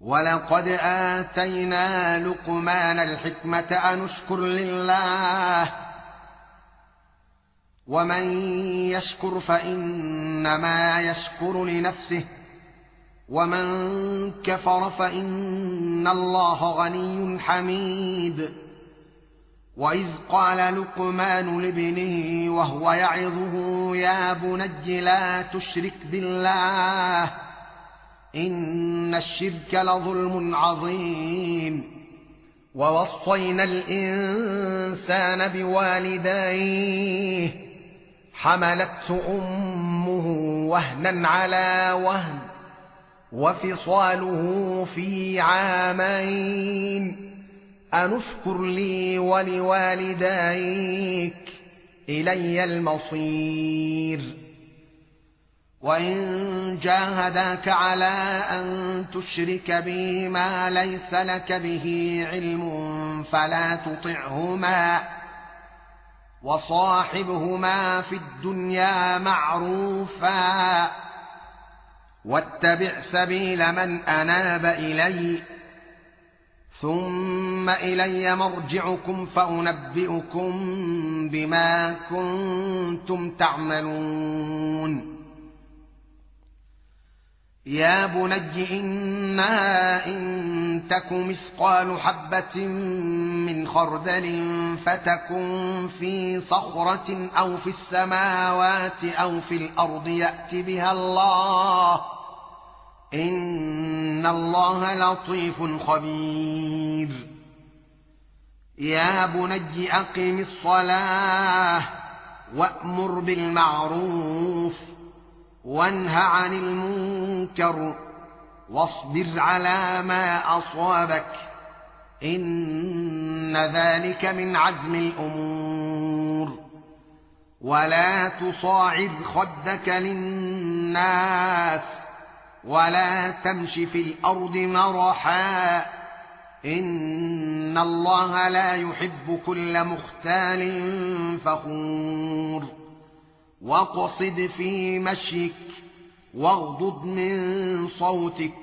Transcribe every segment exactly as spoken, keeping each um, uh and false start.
ولقد آتينا لقمان الحكمة أن اشكر لله ومن يشكر فإنما يشكر لنفسه ومن كفر فإن الله غني حميد. وإذ قال لقمان لابنه وهو يعظه يا بني لا تشرك بالله إن الشرك لظلم عظيم. ووصينا الإنسان بوالديه حملته أمه وهنا على وهن وفصاله في عامين أن اشكر لي ولوالديك إلي المصير. وإن جاهداك على أن تشرك بي ما ليس لك به علم فلا تطعهما وصاحبهما في الدنيا معروفا واتبع سبيل من أناب إلي ثم إلي مرجعكم فأنبئكم بما كنتم تعملون. يا بني إنها إن تك مثقال حبة من خردل فتكن في صخرة أو في السماوات أو في الأرض يأت بها الله إن الله لطيف خبير. يا بني أقم الصلاة وأمر بالمعروف وانه عن المنكر واصبر على ما أصابك إن ذلك من عزم الأمور. ولا تصاعد خدك للناس ولا تمش في الأرض مرحا إن الله لا يحب كل مختال فخور. واقصد في مشيك واغضض من صوتك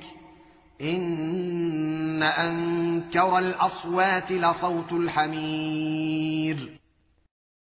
إن أنكر الأصوات لصوت الحمير.